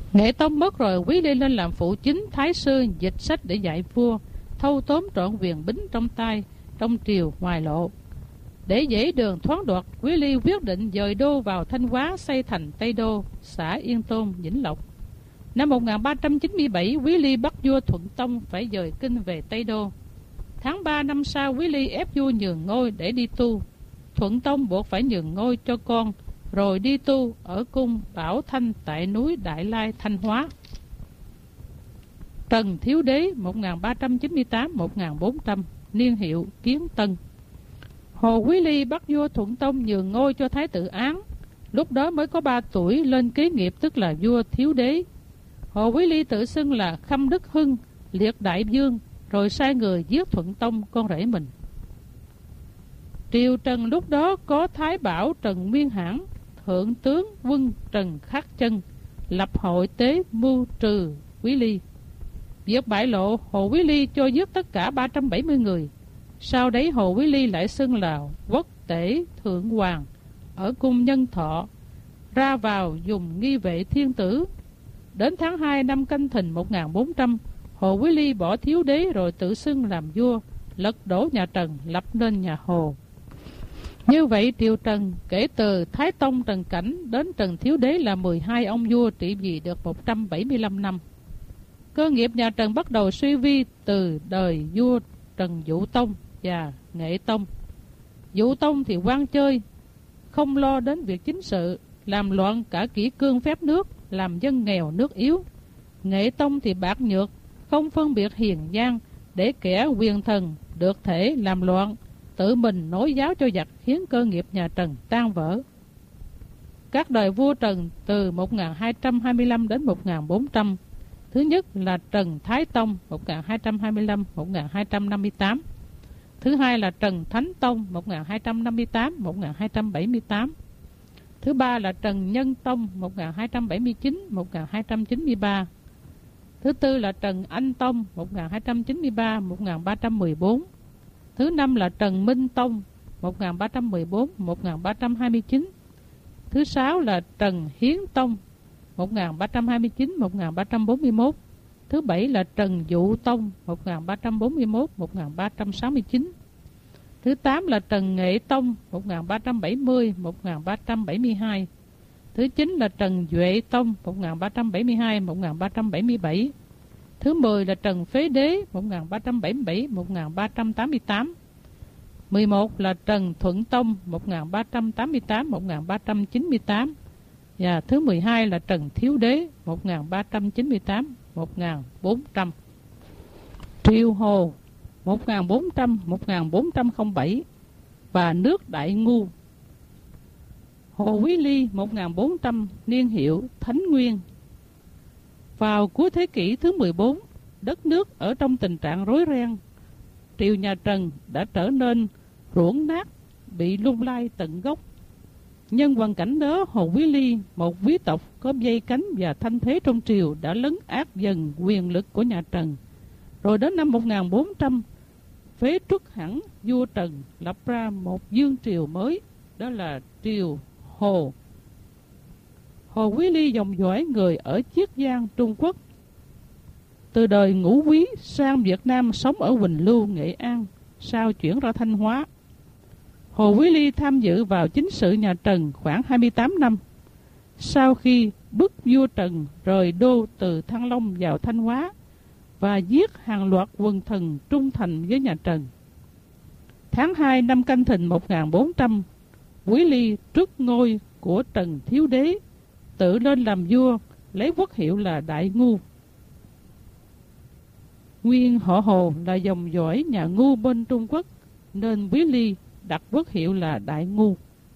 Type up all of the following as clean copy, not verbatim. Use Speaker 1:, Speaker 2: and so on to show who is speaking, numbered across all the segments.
Speaker 1: Nghệ Tông mất rồi, Quý Ly lên làm phụ chính thái sư, dịch sách để dạy vua, thâu tóm trọn quyền bính trong tay, trong triều ngoài lộ. Để dễ đường thoáng đoạt, Quý Ly quyết định dời đô vào Thanh Hóa, xây thành Tây Đô, xã Yên Tôn, Vĩnh Lộc. Năm 1397, Quý Ly bắt vua Thuận Tông phải dời kinh về Tây Đô. Tháng 3 năm sau, Quý Ly ép vua nhường ngôi để đi tu. Thuận Tông buộc phải nhường ngôi cho con, rồi đi tu ở cung Bảo Thanh tại núi Đại Lai, Thanh Hóa. Trần Thiếu Đế 1398-1400, niên hiệu Kiến Tân. Hồ Quý Ly bắt vua Thuận Tông nhường ngôi cho Thái tử Án, lúc đó mới có 3 tuổi, lên kế nghiệp tức là vua Thiếu Đế. Hồ Quý Ly tự xưng là Khâm Đức Hưng, Liệt Đại Vương, rồi sai người giết Thuận Tông, con rể mình. Triều Trần lúc đó có Thái Bảo Trần Nguyên Hãn, Thượng tướng quân Trần Khắc Chân, lập hội tế mưu trừ Quý Ly. Việc bại lộ, Hồ Quý Ly cho giết tất cả 370 người. Sau đấy Hồ Quý Ly lại xưng là Quốc Tể Thượng Hoàng ở cung Nhân Thọ, ra vào dùng nghi vệ thiên tử. Đến tháng 2 năm Canh Thìn 1400, Hồ Quý Ly bỏ Thiếu Đế rồi tự xưng làm vua, lật đổ nhà Trần, lập nên nhà Hồ. Như vậy triều Trần kể từ Thái Tông Trần Cảnh đến Trần Thiếu Đế là 12 ông vua trị vì được 175 năm. Cơ nghiệp nhà Trần bắt đầu suy vi từ đời vua Trần Dụ Tông và Nghệ Tông. Dụ Tông thì quan chơi, không lo đến việc chính sự, làm loạn cả kỷ cương phép nước, làm dân nghèo nước yếu. Nghệ Tông thì bạc nhược, không phân biệt hiền gian, để kẻ quyền thần được thể làm loạn, tự mình nối giáo cho giặc, khiến cơ nghiệp nhà Trần tan vỡ. Các đời vua Trần từ 1225 đến 1400. Thứ nhất là Trần Thái Tông 1225-1258. Thứ hai là Trần Thánh Tông 1258-1278. Thứ ba là Trần Nhân Tông 1279-1293. Thứ tư là Trần Anh Tông 1293-1314. Thứ năm là Trần Minh Tông 1314-1329. Thứ sáu là Trần Hiến Tông 1329-1341. Thứ bảy là Trần Dụ Tông 1341-1369. Thứ tám là Trần Nghệ Tông 1370-1372. Thứ chín là Trần Duệ Tông 1372-1377. Thứ 10 là Trần Phế Đế 1377-1388. 11 là Trần Thuận Tông 1388-1398. Và thứ 12 là Trần Thiếu Đế 1398-1400. Triều Hồ 1400-1407 và nước Đại Ngu. Hồ Quý Ly 1400, niên hiệu Thánh Nguyên. Vào cuối thế kỷ thứ 14, đất nước ở trong tình trạng rối ren. Triều nhà Trần đã trở nên ruỗng nát, bị lung lay tận gốc. Nhân hoàn cảnh đó, Hồ Quý Ly, một quý tộc có dây cánh và thanh thế trong triều, đã lấn át dần quyền lực của nhà Trần. Rồi đến năm 1400, phế truất hẳn vua Trần, lập ra một vương triều mới, đó là triều Hồ. Hồ Quý Ly dòng dõi người ở Chiết Giang, Trung Quốc. Từ đời Ngũ Quý sang Việt Nam, sống ở Quỳnh Lưu, Nghệ An, sau chuyển ra Thanh Hóa. Hồ Quý Ly tham dự vào chính sự nhà Trần khoảng 28 năm. Sau khi bức vua Trần rời đô từ Thăng Long vào Thanh Hóa và giết hàng loạt quần thần trung thành với nhà Trần. Tháng 2 năm Canh Thìn 1400, Quý Ly truất ngôi của Trần Thiếu Đế, tự lên làm vua, lấy quốc hiệu là Đại Ngu. Nguyên họ Hồ là dòng dõi nhà Ngu bên Trung Quốc, nên Quý Ly đặt quốc hiệu là Đại Ngu.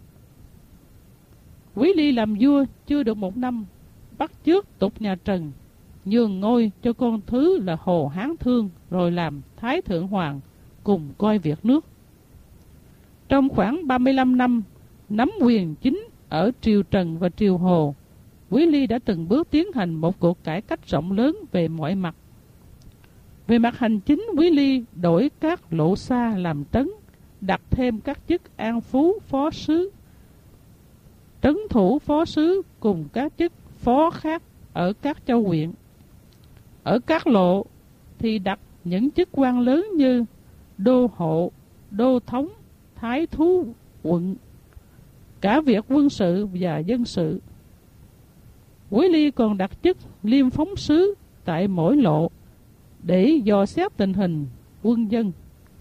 Speaker 1: Quý Ly làm vua chưa được 1 năm, bắt chước tục nhà Trần, nhường ngôi cho con thứ là Hồ Hán Thương, rồi làm Thái Thượng Hoàng, cùng coi việc nước. Trong khoảng 35 năm nắm quyền chính ở triều Trần và triều Hồ, Quý Ly đã từng bước tiến hành một cuộc cải cách rộng lớn về mọi mặt. Về mặt hành chính, Quý Ly đổi các lộ xa làm trấn, đặt thêm các chức an phú phó sứ, trấn thủ phó sứ cùng các chức phó khác ở các châu huyện. Ở các lộ thì đặt những chức quan lớn như đô hộ, đô thống, thái thú quận, cả việc quân sự và dân sự. Quý ly còn đặt chức liêm phóng sứ tại mỗi lộ để dò xét tình hình quân dân.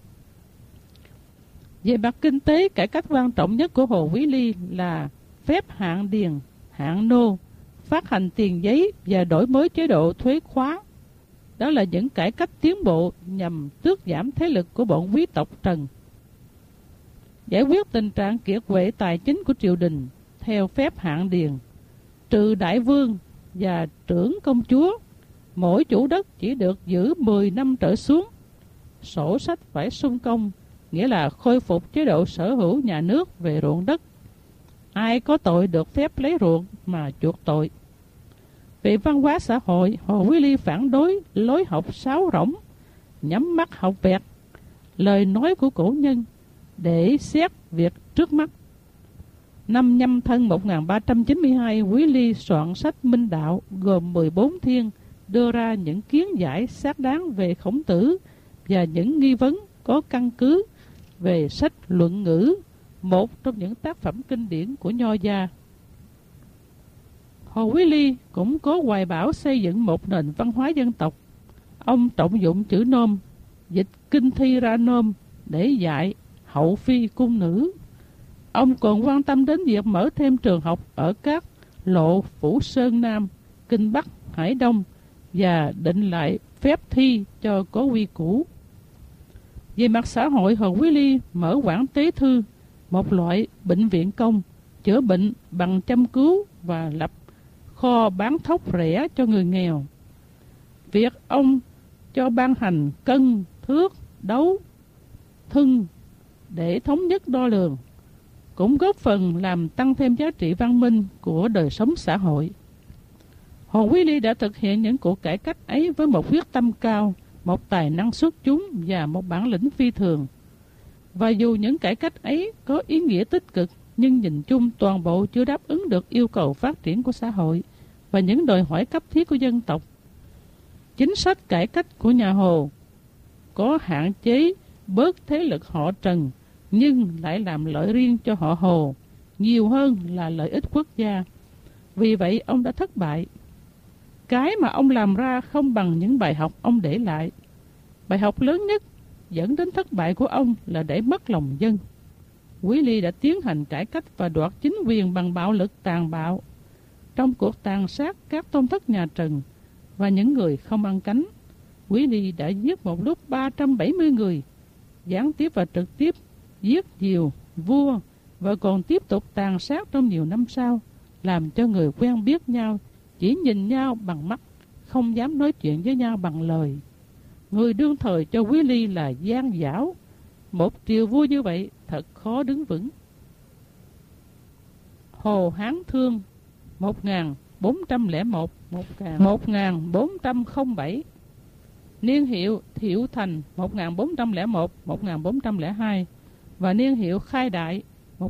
Speaker 1: Về mặt kinh tế, cải cách quan trọng nhất của Hồ Quý Ly là phép hạn điền, hạn nô, phát hành tiền giấy và đổi mới chế độ thuế khóa. Đó là những cải cách tiến bộ nhằm tước giảm thế lực của bọn quý tộc Trần. Giải quyết tình trạng kiệt quệ tài chính của triều đình theo phép hạn điền, trừ đại vương và trưởng công chúa, mỗi chủ đất chỉ được giữ 10 năm trở xuống. Sổ sách phải sung công, nghĩa là khôi phục chế độ sở hữu nhà nước về ruộng đất. Ai có tội được phép lấy ruộng mà chuộc tội. Về văn hóa xã hội, Hồ Quý Ly phản đối lối học sáo rỗng, nhắm mắt học vẹt lời nói của cổ nhân để xét việc trước mắt. Năm Nhâm Thân 1392, Quý Ly soạn sách Minh Đạo gồm 14 thiên, đưa ra những kiến giải xác đáng về Khổng Tử và những nghi vấn có căn cứ về sách Luận Ngữ, một trong những tác phẩm kinh điển của Nho gia. Hồ Quý Ly cũng có hoài bão xây dựng một nền văn hóa dân tộc. Ông trọng dụng chữ nôm, dịch kinh thi ra nôm để dạy hậu phi cung nữ. Ông còn quan tâm đến việc mở thêm trường học ở các lộ Phủ Sơn Nam, Kinh Bắc, Hải Đông và định lại phép thi cho có quy củ. Về mặt xã hội, Hồ Quý Ly mở quản tế thư, một loại bệnh viện công, chữa bệnh bằng châm cứu và lập kho bán thóc rẻ cho người nghèo. Việc ông cho ban hành cân, thước, đấu, thưng để thống nhất đo lường cũng góp phần làm tăng thêm giá trị văn minh của đời sống xã hội. Hồ Quý Ly đã thực hiện những cuộc cải cách ấy với một quyết tâm cao, một tài năng xuất chúng và một bản lĩnh phi thường. Và dù những cải cách ấy có ý nghĩa tích cực, nhưng nhìn chung toàn bộ chưa đáp ứng được yêu cầu phát triển của xã hội và những đòi hỏi cấp thiết của dân tộc. Chính sách cải cách của nhà Hồ có hạn chế bớt thế lực họ Trần, nhưng lại làm lợi riêng cho họ Hồ nhiều hơn là lợi ích quốc gia. Vì vậy ông đã thất bại. Cái mà ông làm ra không bằng những bài học ông để lại. Bài học lớn nhất dẫn đến thất bại của ông là để mất lòng dân. Quý Ly đã tiến hành cải cách và đoạt chính quyền bằng bạo lực tàn bạo. Trong cuộc tàn sát các tôn thất nhà Trần và những người không ăn cánh, Quý Ly đã giết một lúc 370 người, gián tiếp và trực tiếp giết nhiều vua và còn tiếp tục tàn sát trong nhiều năm sau, làm cho người quen biết nhau chỉ nhìn nhau bằng mắt, không dám nói chuyện với nhau bằng lời. Người đương thời cho Quý Ly là gian dảo. Một triều vua như vậy thật khó đứng vững. Hồ Hán Thương 1401-1407, niên hiệu Thiệu Thành 1401-1402 và niên hiệu Khai Đại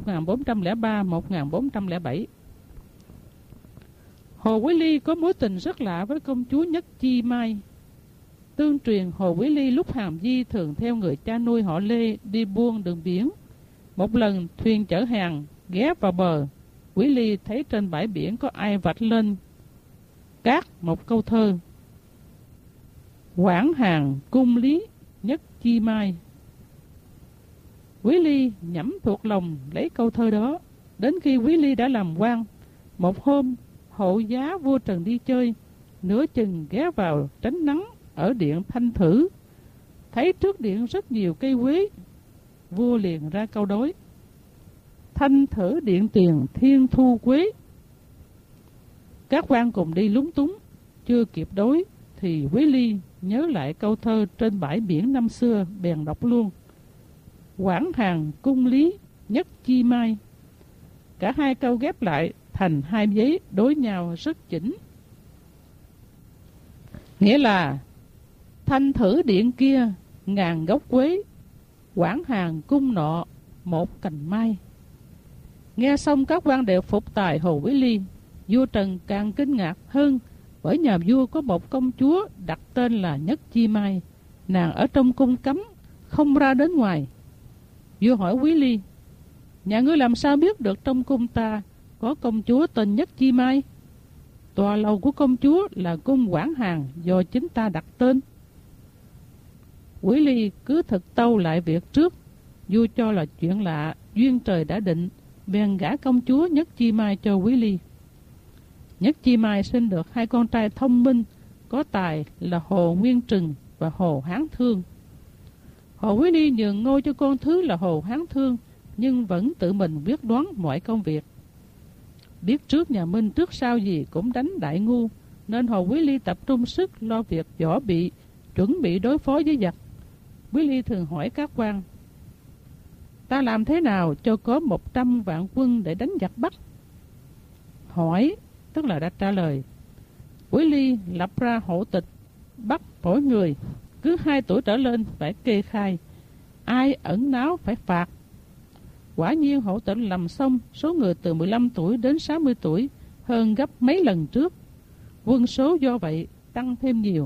Speaker 1: 1403-1407. Hồ Quý Ly có mối tình rất lạ với công chúa Nhất Chi Mai. Tương truyền Hồ Quý Ly lúc hàm di thường theo người cha nuôi họ Lê đi buôn đường biển. Một lần thuyền chở hàng ghé vào bờ, Quý Ly thấy trên bãi biển có ai vạch lên cát một câu thơ: Quảng Hàng cung lý Nhất Chi Mai. Quý Ly nhẩm thuộc lòng lấy câu thơ đó. Đến khi Quý Ly đã làm quan, một hôm hộ giá vua Trần đi chơi, nửa chừng ghé vào tránh nắng ở điện Thanh Thử, thấy trước điện rất nhiều cây quế. Vua liền ra câu đối: Thanh Thử điện tiền thiên thu quế. Các quan cùng đi lúng túng, chưa kịp đối thì Quý Ly nhớ lại câu thơ trên bãi biển năm xưa, bèn đọc luôn: Quảng Hàng cung lý Nhất Chi Mai. Cả hai câu ghép lại thành hai giấy đối nhau rất chỉnh. Nghĩa là Thanh Thử điện kia ngàn gốc quế, Quảng Hàng cung nọ một cành mai. Nghe xong các quan đều phục tài Hồ Quý Ly. Vua Trần càng kinh ngạc hơn Bởi nhà vua có một công chúa đặt tên là Nhất Chi Mai. Nàng ở trong cung cấm, không ra đến ngoài. Vua hỏi Quý Ly: nhà ngươi làm sao biết được trong cung ta có công chúa tên Nhất Chi Mai? Tòa lầu của công chúa là cung Quảng Hàn do chính ta đặt tên. Quý Ly cứ thực tâu lại việc trước. Vua cho là chuyện lạ, duyên trời đã định, bèn gả công chúa Nhất Chi Mai cho Quý Ly. Nhất Chi Mai sinh được hai con trai thông minh, có tài là Hồ Nguyên Trừng và Hồ Hán Thương. Hồ Quý Ly nhường ngôi cho con thứ là Hồ Hán Thương, nhưng vẫn tự mình quyết đoán mọi công việc. Biết trước nhà Minh trước sau gì cũng đánh đại ngu, nên Hồ Quý Ly tập trung sức lo việc võ bị, chuẩn bị đối phó với giặc. Quý Ly thường hỏi các quan: ta làm thế nào cho có 100 vạn quân để đánh giặc Bắc? Hỏi tức là đã trả lời. Quý Ly lập ra hộ tịch, bắt mỗi người cứ 2 tuổi trở lên phải kê khai, ai ẩn náu phải phạt. Quả nhiên hộ tịch làm xong, số người từ 15 tuổi đến 60 tuổi hơn gấp mấy lần trước. Quân số do vậy tăng thêm nhiều.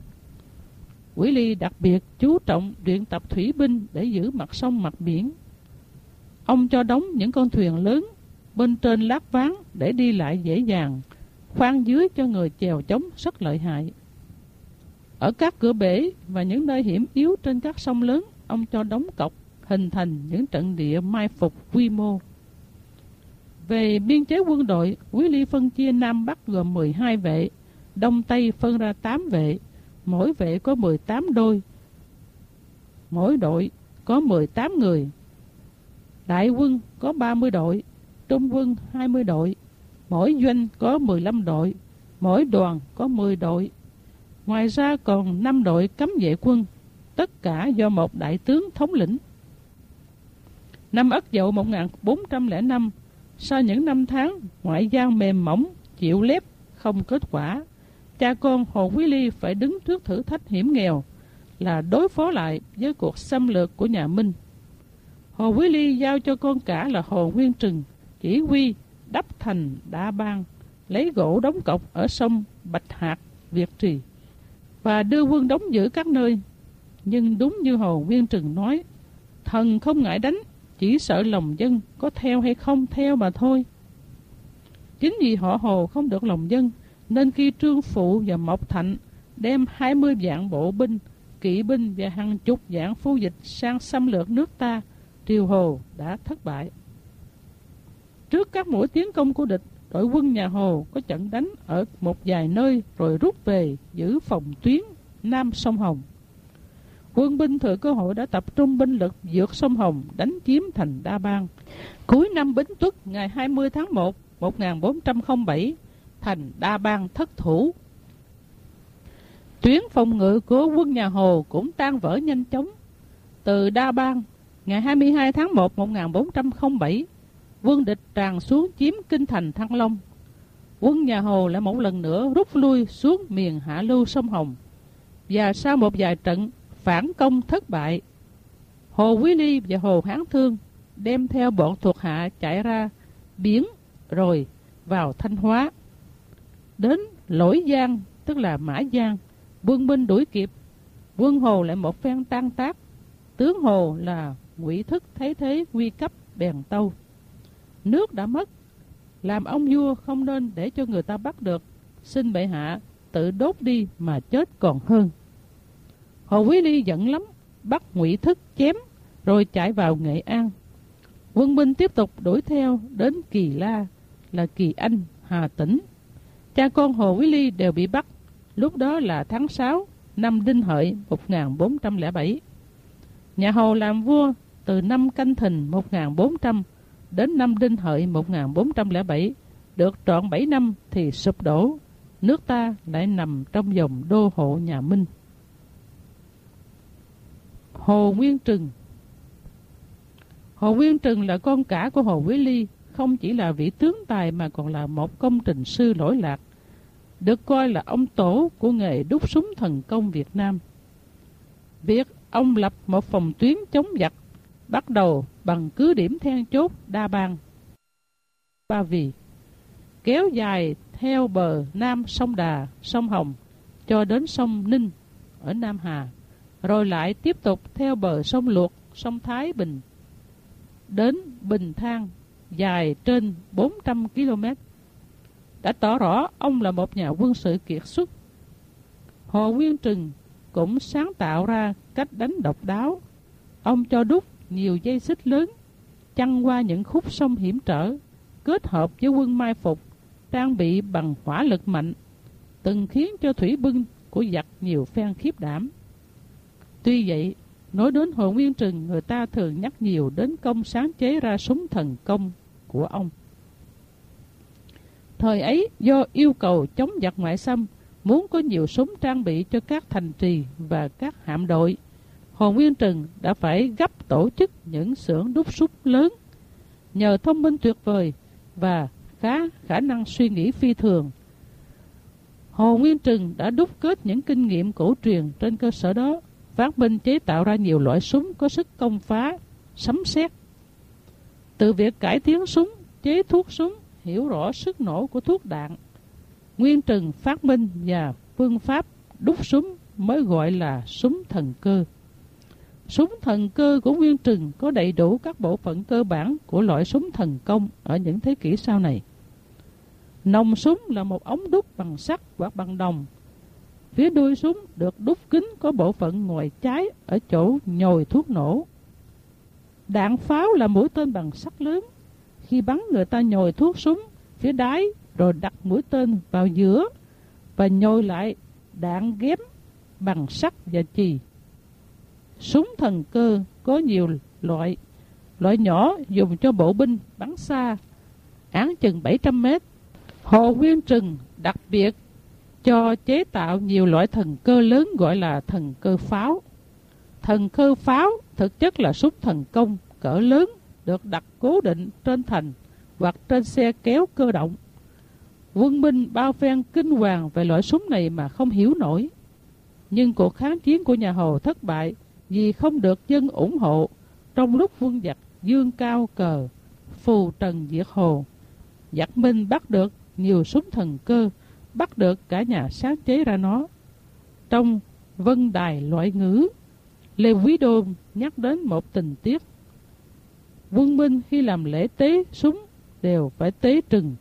Speaker 1: Quý Ly đặc biệt chú trọng luyện tập thủy binh để giữ mặt sông mặt biển. Ông cho đóng những con thuyền lớn bên trên lát ván để đi lại dễ dàng, khoan dưới cho người chèo chống rất lợi hại. Ở các cửa bể và những nơi hiểm yếu trên các sông lớn, ông cho đóng cọc, hình thành những trận địa mai phục quy mô. Về biên chế quân đội, Quý Ly phân chia Nam Bắc gồm 12 vệ, Đông Tây phân ra 8 vệ, mỗi vệ có 18 đôi, mỗi đội có 18 người. Đại quân có 30 đội, trung quân 20 đội, mỗi doanh có 15 đội, mỗi đoàn có 10 đội. Ngoài ra còn 5 đội cấm vệ quân, tất cả do một đại tướng thống lĩnh. Năm Ất Dậu 1405, sau những năm tháng ngoại giao mềm mỏng, chịu lép, không kết quả, cha con Hồ Quý Ly phải đứng trước thử thách hiểm nghèo là đối phó lại với cuộc xâm lược của nhà Minh. Hồ Quý Ly giao cho con cả là Hồ Nguyên Trừng chỉ huy đắp thành Đa Bang, lấy gỗ đóng cọc ở sông Bạch Hạc, Việt Trì và đưa quân đóng giữ các nơi. Nhưng đúng như Hồ Nguyên Trừng nói, thần không ngại đánh, chỉ sợ lòng dân có theo hay không theo mà thôi. Chính vì họ Hồ không được lòng dân, nên khi Trương Phụ và Mộc Thạnh đem 20 vạn bộ binh, kỵ binh và hàng chục vạn phu dịch sang xâm lược nước ta, triều Hồ đã thất bại. Trước các mũi tiến công của địch, đội quân nhà Hồ có trận đánh ở một vài nơi rồi rút về giữ phòng tuyến Nam sông Hồng. Quân binh thừa cơ hội đã tập trung binh lực vượt sông Hồng đánh chiếm thành Đa Bang. Cuối năm Bính Tuất ngày 20 tháng 1 1407, thành Đa Bang thất thủ. Tuyến phòng ngự của quân nhà Hồ cũng tan vỡ nhanh chóng. Từ Đa Bang, ngày 22 tháng 1 1407, quân địch tràn xuống chiếm kinh thành Thăng Long. Quân nhà Hồ lại một lần nữa rút lui xuống miền hạ lưu sông Hồng. Và sau một vài trận phản công thất bại, Hồ Quý Ly và Hồ Hán Thương đem theo bọn thuộc hạ chạy ra biển rồi vào Thanh Hóa. Đến Lỗi Giang, tức là Mã Giang, quân binh đuổi kịp. Quân Hồ lại một phen tan tác. Tướng Hồ là Ngụy Thức thấy thế nguy cấp bèn tâu: nước đã mất, làm ông vua không nên để cho người ta bắt được, xin bệ hạ tự đốt đi mà chết còn hơn. Hồ Quý Ly giận lắm, bắt Ngụy Thức chém rồi chạy vào Nghệ An. Quân binh tiếp tục đuổi theo đến Kỳ La, là Kỳ Anh, Hà Tĩnh. Cha con Hồ Quý Ly đều bị bắt. Lúc đó là tháng 6 năm Đinh Hợi 1407. Nhà Hồ làm vua từ năm Canh Thìn 1400 đến năm Đinh Hợi 1407, được trọn 7 năm thì sụp đổ. Nước ta lại nằm trong vòng đô hộ nhà Minh. Hồ Nguyên Trừng. Hồ Nguyên Trừng là con cả của Hồ Quý Ly, không chỉ là vị tướng tài mà còn là một công trình sư lỗi lạc, được coi là ông tổ của nghề đúc súng thần công Việt Nam. Việc ông lập một phòng tuyến chống giặc bắt đầu bằng cứ điểm then chốt Đa Bang, Ba Vì. kéo dài theo bờ nam sông Đà, sông Hồng cho đến sông Ninh ở Nam Hà, rồi lại tiếp tục theo bờ sông Luộc, sông Thái Bình đến Bình Thang, dài trên 400 km, đã tỏ rõ ông là một nhà quân sự kiệt xuất. Hồ Nguyên Trừng cũng sáng tạo ra cách đánh độc đáo. Ông cho đúc nhiều dây xích lớn, chăn qua những khúc sông hiểm trở, kết hợp với quân mai phục, trang bị bằng hỏa lực mạnh, từng khiến cho thủy binh của giặc nhiều phen khiếp đảm. Tuy vậy, nói đến Hồ Nguyên Trừng, người ta thường nhắc nhiều đến công sáng chế ra súng thần công của ông. Thời ấy, do yêu cầu chống giặc ngoại xâm, muốn có nhiều súng trang bị cho các thành trì và các hạm đội, Hồ Nguyên Trừng đã phải gấp tổ chức những xưởng đúc súng lớn. Nhờ thông minh tuyệt vời và khả năng suy nghĩ phi thường, Hồ Nguyên Trừng đã đúc kết những kinh nghiệm cổ truyền. Trên cơ sở đó, phát minh chế tạo ra nhiều loại súng có sức công phá sấm sét. Từ việc cải tiến súng, chế thuốc súng, hiểu rõ sức nổ của thuốc đạn, Nguyên Trừng phát minh và phương pháp đúc súng mới gọi là súng thần cơ. Súng thần cơ của Nguyên Trừng có đầy đủ các bộ phận cơ bản của loại súng thần công ở những thế kỷ sau này. Nòng súng là một ống đúc bằng sắt hoặc bằng đồng. Phía đuôi súng được đúc kín có bộ phận ngoài trái ở chỗ nhồi thuốc nổ. Đạn pháo là mũi tên bằng sắt lớn. Khi bắn, người ta nhồi thuốc súng phía đáy, rồi đặt mũi tên vào giữa và nhồi lại đạn ghém bằng sắt và chì. Súng thần cơ có nhiều loại. Loại nhỏ dùng cho bộ binh bắn xa, áng chừng 700 mét. Hồ Nguyên Trừng đặc biệt cho chế tạo nhiều loại thần cơ lớn gọi là thần cơ pháo. Thần cơ pháo thực chất là súng thần công cỡ lớn, được đặt cố định trên thành hoặc trên xe kéo cơ động. Quân binh bao phen kinh hoàng về loại súng này mà không hiểu nổi. Nhưng cuộc kháng chiến của nhà Hồ thất bại vì không được dân ủng hộ. Trong lúc quân giặc dương cao cờ phù trần diệt Hồ, giặc Minh bắt được nhiều súng thần cơ, bắt được cả nhà sáng chế ra nó. Trong Vân Đài Loại Ngữ, Lê Quý Đôn nhắc đến một tình tiết. Quân Minh khi làm lễ tế súng đều phải tế trừng.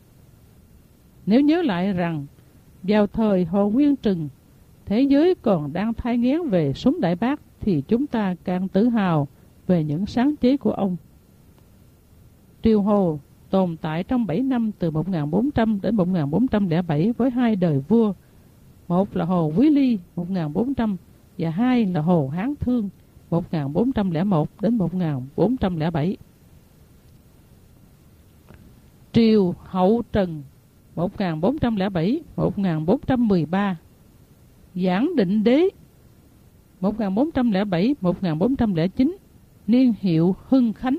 Speaker 1: Nếu nhớ lại rằng vào thời Hồ Nguyên Trừng, thế giới còn đang thai nghén về súng Đại Bác, thì chúng ta càng tự hào về những sáng chế của ông. Triều Hồ tồn tại trong 7 năm từ 1400 đến 1407 với hai đời vua. Một là Hồ Quý Ly 1400 và hai là Hồ Hán Thương 1401 đến 1407. Triều Hậu Trần 1407-1413, Giảng Định Đế 1407-1409, niên hiệu Hưng Khánh.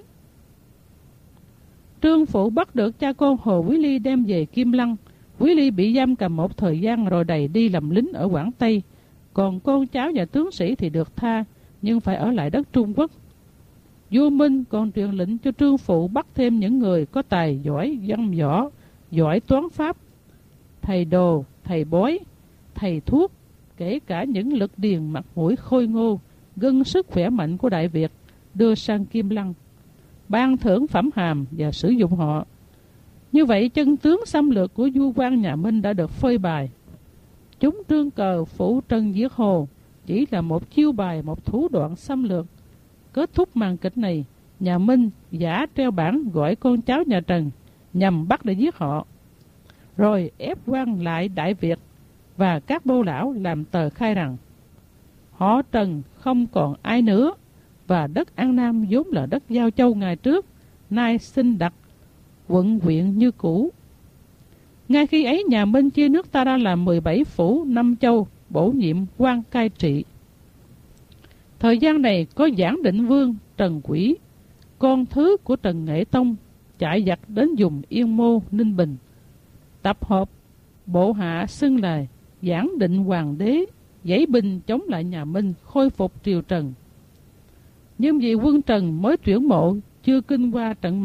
Speaker 1: Trương Phụ bắt được cha con Hồ Quý Ly đem về Kim Lăng. Quý Ly bị giam cầm một thời gian rồi đày đi làm lính ở Quảng Tây. Còn con cháu và tướng sĩ thì được tha, nhưng phải ở lại đất Trung Quốc. Vua Minh còn truyền lệnh cho Trương Phụ bắt thêm những người có tài giỏi văn võ, giỏi toán pháp, thầy đồ, thầy bói, thầy thuốc, kể cả những lực điền mặt mũi khôi ngô, gân sức khỏe mạnh của Đại Việt, đưa sang Kim Lăng, ban thưởng phẩm hàm và sử dụng họ. Như vậy chân tướng xâm lược của vua quan nhà Minh đã được phơi bày. Chúng trương cờ phủ trần giết Hồ chỉ là một chiêu bài, một thủ đoạn xâm lược. Kết thúc màn kịch này, nhà Minh giả treo bảng gọi con cháu nhà Trần nhằm bắt để giết họ, rồi ép quan lại Đại Việt và các bô lão làm tờ khai rằng họ Trần không còn ai nữa, và đất An Nam vốn là đất Giao Châu ngày trước, nay xin đặt quận huyện như cũ. Ngay khi ấy, nhà Minh chia nước ta ra làm 17 phủ 5 châu, bổ nhiệm quan cai trị. Thời gian này có Giảng Định Vương Trần Quỹ, con thứ của Trần Nghệ Tông, chạy giặc đến vùng Yên Mô, Ninh Bình, tập hợp bộ hạ xưng là Giảng Định Hoàng đế, giãy binh chống lại nhà Minh, khôi phục triều Trần. Nhưng vì quân Trần mới tuyển mộ chưa kinh qua trận mạc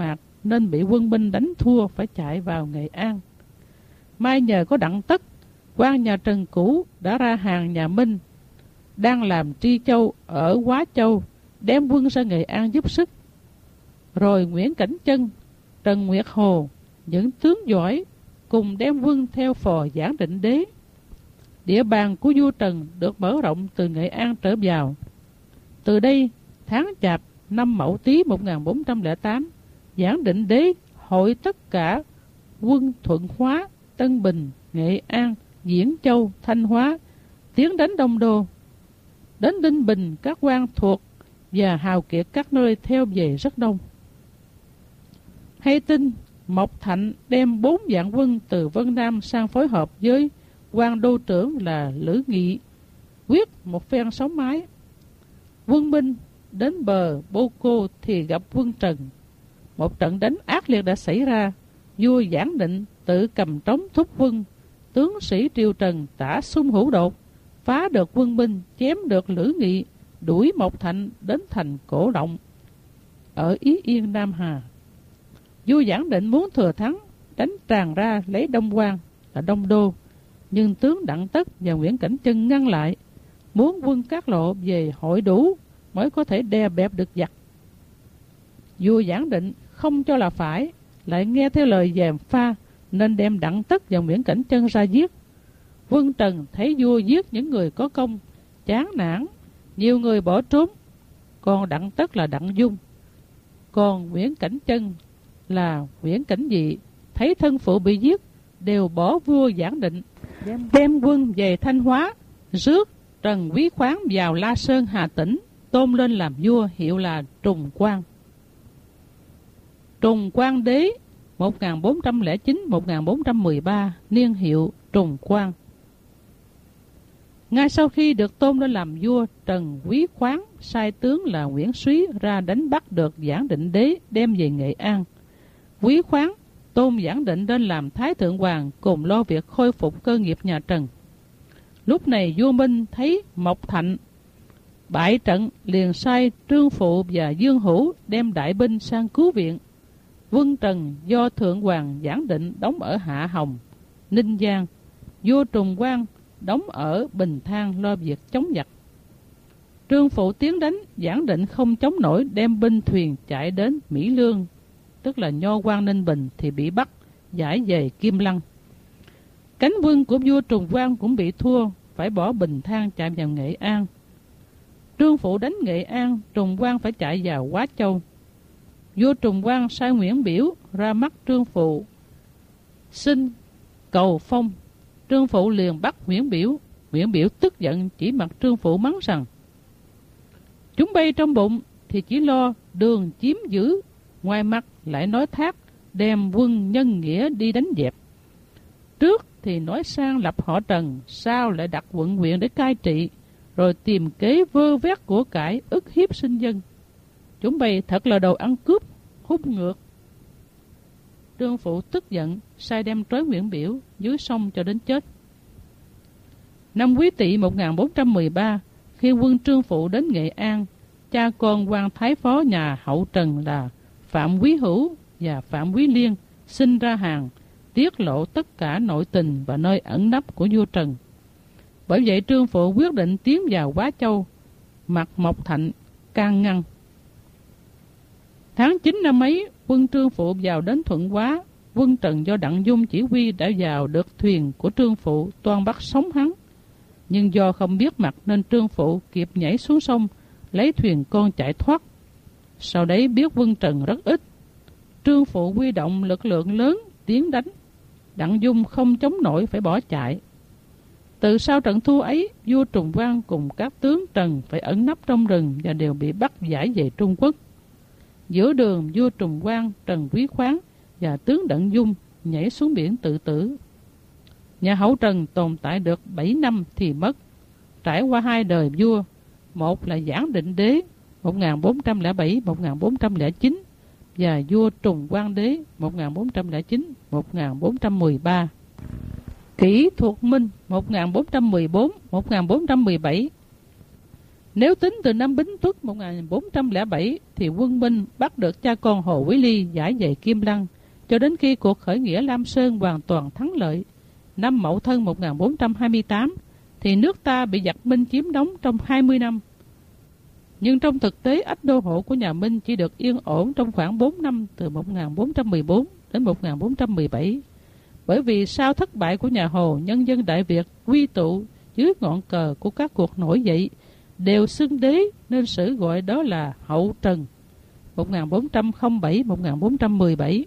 Speaker 1: nên bị quân Minh đánh thua phải chạy vào Nghệ An. May nhờ có Đặng Tất, quan nhà Trần cũ đã ra hàng nhà Minh đang làm tri châu ở Hóa Châu, đem quân ra Nghệ An giúp sức. Rồi Nguyễn Cảnh Chân, Trần Nguyệt Hồ, những tướng giỏi cùng đem quân theo phò Giảng Định Đế. Địa bàn của vua Trần được mở rộng từ Nghệ An trở vào. Từ đây, tháng Chạp năm Mậu Tý 1408, Giảng Định Đế hội tất cả quân Thuận Hóa, Tân Bình, Nghệ An, Diễn Châu, Thanh Hóa tiến đánh Đông Đô. Đến Ninh Bình, các quan thuộc và hào kiệt các nơi theo về rất đông. Hay tin Mộc Thạnh đem 4 vạn quân từ Vân Nam sang phối hợp với quan đô trưởng là Lữ Nghị, quyết một phen sóng mái. Quân Minh đến bờ Bô Cô thì gặp quân Trần. Một trận đánh ác liệt đã xảy ra. Vua Giảng Định tự cầm trống thúc quân. Tướng sĩ triều Trần tả Xung Hữu Đột phá được quân Minh, chém được Lữ Nghị, đuổi Mộc Thạnh đến thành Cổ Động ở Ý Yên, Nam Hà. Vua Giảng Định muốn thừa thắng đánh tràn ra lấy Đông Quan là Đông Đô, nhưng tướng Đặng Tất và Nguyễn Cảnh Chân ngăn lại, muốn quân Cát Lộ về hội đủ mới có thể đè bẹp được giặc. Vua Giảng Định không cho là phải, lại nghe theo lời gièm pha nên đem Đặng Tất và Nguyễn Cảnh Chân ra giết. Quân Trần thấy vua giết những người có công, chán nản, nhiều người bỏ trốn. Còn Đặng Tất là Đặng Dung, còn Nguyễn Cảnh Chân là Nguyễn Cảnh Dị, thấy thân phụ bị giết, đều bỏ vua Giảng Định, đem quân về Thanh Hóa, rước Trần Quý Khoáng vào La Sơn Hà Tĩnh, tôn lên làm vua, hiệu là Trùng Quang. Trùng Quang Đế 1409-1413, niên hiệu Trùng Quang. Ngay sau khi được tôn lên làm vua, Trần Quý Khoáng sai tướng là Nguyễn Súy ra đánh bắt được Giảng Định Đế, đem về Nghệ An. Quý Khoáng tôn Giảng Định lên làm Thái Thượng Hoàng, cùng lo việc khôi phục cơ nghiệp nhà Trần. Lúc này vua Minh thấy Mộc Thạnh bại trận, liền sai Trương Phụ và Dương Hữu đem đại binh sang cứu viện. Quân Trần do Thượng Hoàng Giảng Định đóng ở Hạ Hồng, Ninh Giang, vua Trùng Quang đóng ở Bình Thang lo việc chống giặc. Trương Phụ tiến đánh, Giảng Định không chống nổi, đem binh thuyền chạy đến Mỹ Lương, tức là Nho Quan Ninh Bình, thì bị bắt, giải về Kim Lăng. Cánh quân của vua Trùng Quang cũng bị thua, phải bỏ Bình Thang chạy vào Nghệ An. Trương Phụ đánh Nghệ An, Trùng Quang phải chạy vào Hóa Châu. Vua Trùng Quang sai Nguyễn Biểu ra mắt Trương Phụ, xin cầu phong. Trương Phụ liền bắt Nguyễn Biểu. Nguyễn Biểu tức giận chỉ mặt Trương Phụ mắng rằng: chúng bay trong bụng thì chỉ lo đường chiếm giữ, ngoài mặt lại nói thác đem quân nhân nghĩa đi đánh dẹp. Trước thì nói sang lập họ Trần, sau lại đặt quận huyện để cai trị, rồi tìm kế vơ vét của cải, ức hiếp sinh dân. Chúng bay thật là đồ ăn cướp, hút ngược. Trương Phụ tức giận, sai đem trói Nguyễn Biểu dưới sông cho đến chết. Năm Quý Tỵ 1413, khi quân Trương Phụ đến Nghệ An, cha con quan thái phó nhà hậu Trần là Phạm Quý Hữu và Phạm Quý Liên xin ra hàng, tiết lộ tất cả nội tình và nơi ẩn nấp của vua Trần. Bởi vậy Trương Phụ quyết định tiến vào Hóa Châu, mặt Mộc Thạnh can ngăn. Tháng 9 năm ấy, quân Trương Phụ vào đến Thuận Hóa. Quân Trần do Đặng Dung chỉ huy đã vào được thuyền của Trương Phụ, toan bắt sống hắn. Nhưng do không biết mặt nên Trương Phụ kịp nhảy xuống sông, lấy thuyền con chạy thoát. Sau đấy biết quân Trần rất ít, Trương Phụ huy động lực lượng lớn tiến đánh. Đặng Dung không chống nổi phải bỏ chạy. Từ sau trận thua ấy, vua Trùng Quang cùng các tướng Trần phải ẩn nấp trong rừng và đều bị bắt giải về Trung Quốc. Giữa đường, vua Trùng Quang, Trần Quý Khoáng và tướng Đặng Dung nhảy xuống biển tự tử. Nhà hậu Trần tồn tại được 7 năm thì mất, trải qua 2 đời vua. Một là Giảng Định Đế 1407-1409 và vua Trùng Quang Đế 1409-1413. Kỷ Thuộc Minh 1414-1417. Nếu tính từ năm Bính Tuất 1407 thì quân Minh bắt được cha con Hồ Quý Ly giải dày Kim Lăng cho đến khi cuộc khởi nghĩa Lam Sơn hoàn toàn thắng lợi. Năm Mậu Thân 1428 thì nước ta bị giặc Minh chiếm đóng trong 20 năm. Nhưng trong thực tế, ách đô hộ của nhà Minh chỉ được yên ổn trong khoảng 4 năm, từ 1414 đến 1417. Bởi vì sau thất bại của nhà Hồ, nhân dân Đại Việt quy tụ dưới ngọn cờ của các cuộc nổi dậy đều xưng đế, nên sử gọi đó là Hậu Trần 1407-1417.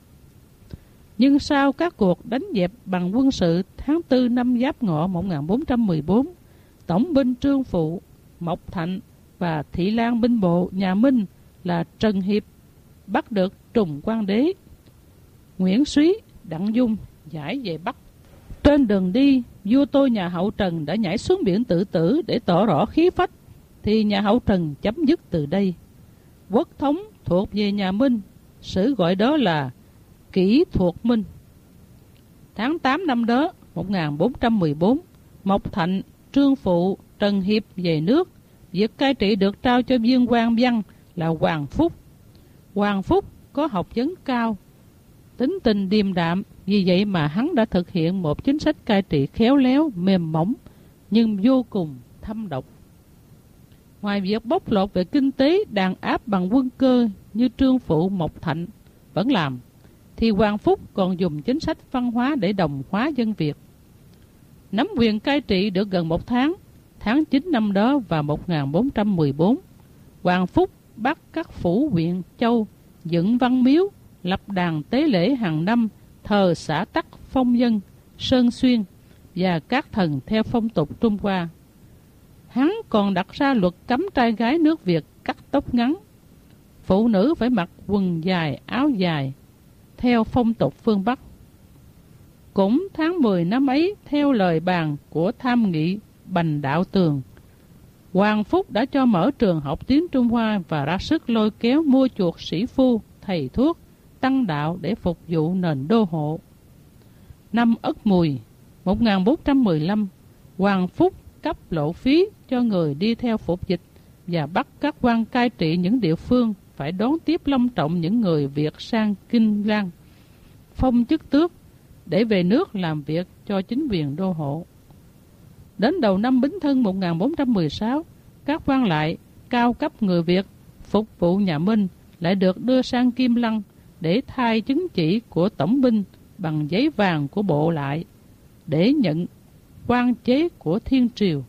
Speaker 1: Nhưng sau các cuộc đánh dẹp bằng quân sự tháng 4 năm Giáp Ngọ 1414, tổng binh Trương Phụ, Mộc Thạnh và Thị Lang binh bộ nhà Minh là Trần Hiệp bắt được Trùng Quang Đế. Nguyễn Súy, Đặng Dung giải về Bắc. Trên đường đi, vua tôi nhà Hậu Trần đã nhảy xuống biển tự tử để tỏ rõ khí phách, thì nhà Hậu Trần chấm dứt từ đây. Quốc thống thuộc về nhà Minh, sử gọi đó là Kỷ Thuộc Minh. Tháng 8 năm đó, 1414, Mộc Thạnh, Trương Phụ, Trần Hiệp về nước. Việc cai trị được trao cho viên quan văn là Hoàng Phúc. Hoàng Phúc có học vấn cao, tính tình điềm đạm, vì vậy mà hắn đã thực hiện một chính sách cai trị khéo léo, mềm mỏng, nhưng vô cùng thâm độc. Ngoài việc bóc lột về kinh tế, đàn áp bằng quân cơ như Trương Phụ, Mộc Thạnh vẫn làm, thì Hoàng Phúc còn dùng chính sách văn hóa để đồng hóa dân Việt. Nắm quyền cai trị được gần một tháng, tháng 9 năm đó và 1414, Hoàng Phúc bắt các phủ huyện châu dựng văn miếu, lập đàn tế lễ hàng năm, thờ xã tắc, phong dân, sơn xuyên và các thần theo phong tục Trung Hoa. Hắn còn đặt ra luật cấm trai gái nước Việt cắt tóc ngắn, phụ nữ phải mặc quần dài, áo dài theo phong tục phương Bắc. Cũng tháng 10 năm ấy, theo lời bàn của tham nghị Bành Đạo Tường, Hoàng Phúc đã cho mở trường học tiếng Trung Hoa và ra sức lôi kéo mua chuộc sĩ phu, thầy thuốc, tăng đạo để phục vụ nền đô hộ. Năm Ất Mùi 1415, Hoàng Phúc cấp lộ phí cho người đi theo phục dịch và bắt các quan cai trị những địa phương phải đón tiếp long trọng những người Việt sang Kinh Lăng, phong chức tước để về nước làm việc cho chính quyền đô hộ. Đến đầu năm Bính Thân 1416, các quan lại cao cấp người Việt phục vụ nhà Minh lại được đưa sang Kim Lăng để thay chứng chỉ của tổng binh bằng giấy vàng của bộ lại để nhận quan chế của thiên triều.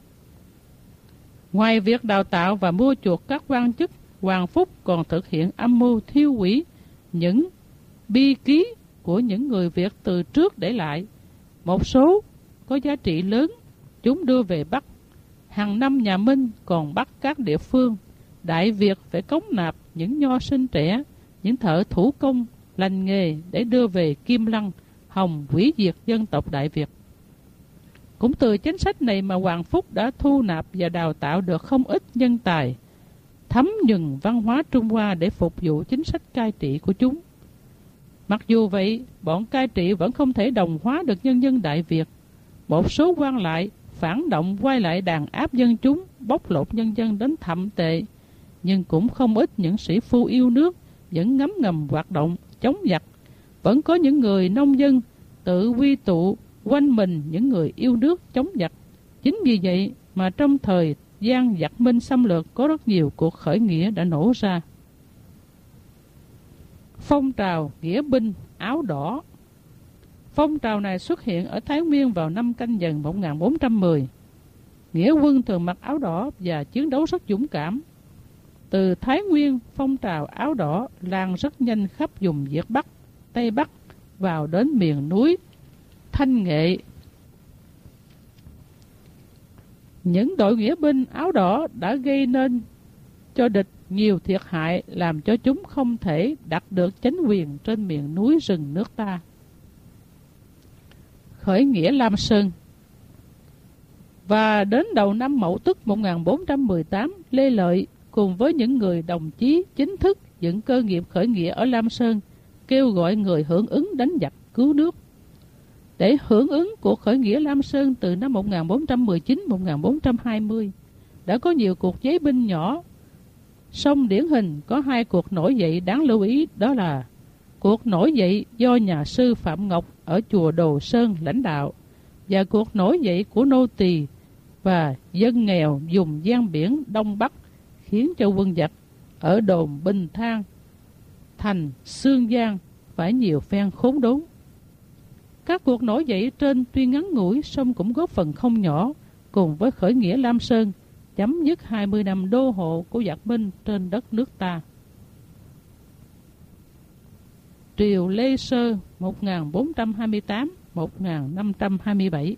Speaker 1: Ngoài việc đào tạo và mua chuộc các quan chức, Hoàng Phúc còn thực hiện âm mưu thiêu hủy những bi ký của những người Việt từ trước để lại. Một số có giá trị lớn chúng đưa về Bắc. Hàng năm nhà Minh còn bắt các địa phương Đại Việt phải cống nạp những nho sinh trẻ, những thợ thủ công lành nghề để đưa về Kim Lăng, hòng hủy diệt dân tộc Đại Việt. Cũng từ chính sách này mà Hoàng Phúc đã thu nạp và đào tạo được không ít nhân tài, thấm nhuần văn hóa Trung Hoa để phục vụ chính sách cai trị của chúng. Mặc dù vậy, bọn cai trị vẫn không thể đồng hóa được nhân dân Đại Việt. Một số quan lại phản động quay lại đàn áp dân chúng, bóc lột nhân dân đến thậm tệ. Nhưng cũng không ít những sĩ phu yêu nước vẫn ngấm ngầm hoạt động chống giặc. Vẫn có những người nông dân tự quy tụ quanh mình những người yêu nước chống giặc. Chính vì vậy mà trong thời gian giặc Minh xâm lược có rất nhiều cuộc khởi nghĩa đã nổ ra. Phong trào nghĩa binh áo đỏ. Phong trào này xuất hiện ở Thái Nguyên vào năm Canh Dần 1410. Nghĩa quân thường mặc áo đỏ và chiến đấu rất dũng cảm. Từ Thái Nguyên, phong trào áo đỏ lan rất nhanh khắp vùng Việt Bắc, Tây Bắc, vào đến miền núi Thanh Nghệ. Những đội nghĩa binh áo đỏ đã gây nên cho địch nhiều thiệt hại, làm cho chúng không thể đạt được chánh quyền trên miền núi rừng nước ta. Khởi nghĩa Lam Sơn. Và đến đầu năm Mậu Tuất 1418, Lê Lợi cùng với những người đồng chí chính thức dựng cơ nghiệp khởi nghĩa ở Lam Sơn, kêu gọi người hưởng ứng đánh giặc cứu nước. Để hưởng ứng cuộc khởi nghĩa Lam Sơn từ năm 1419-1420, đã có nhiều cuộc giấy binh nhỏ. Song điển hình có 2 cuộc nổi dậy đáng lưu ý, đó là cuộc nổi dậy do nhà sư Phạm Ngọc ở chùa Đồ Sơn lãnh đạo và cuộc nổi dậy của nô tỳ và dân nghèo vùng gian biển Đông Bắc, khiến cho quân giặc ở đồn Bình Thang, thành Sương Giang phải nhiều phen khốn đốn. Các cuộc nổi dậy trên tuy ngắn ngủi song cũng góp phần không nhỏ cùng với khởi nghĩa Lam Sơn, chấm dứt 20 năm đô hộ của giặc Minh trên đất nước ta. Triều Lê Sơ 1428-1527,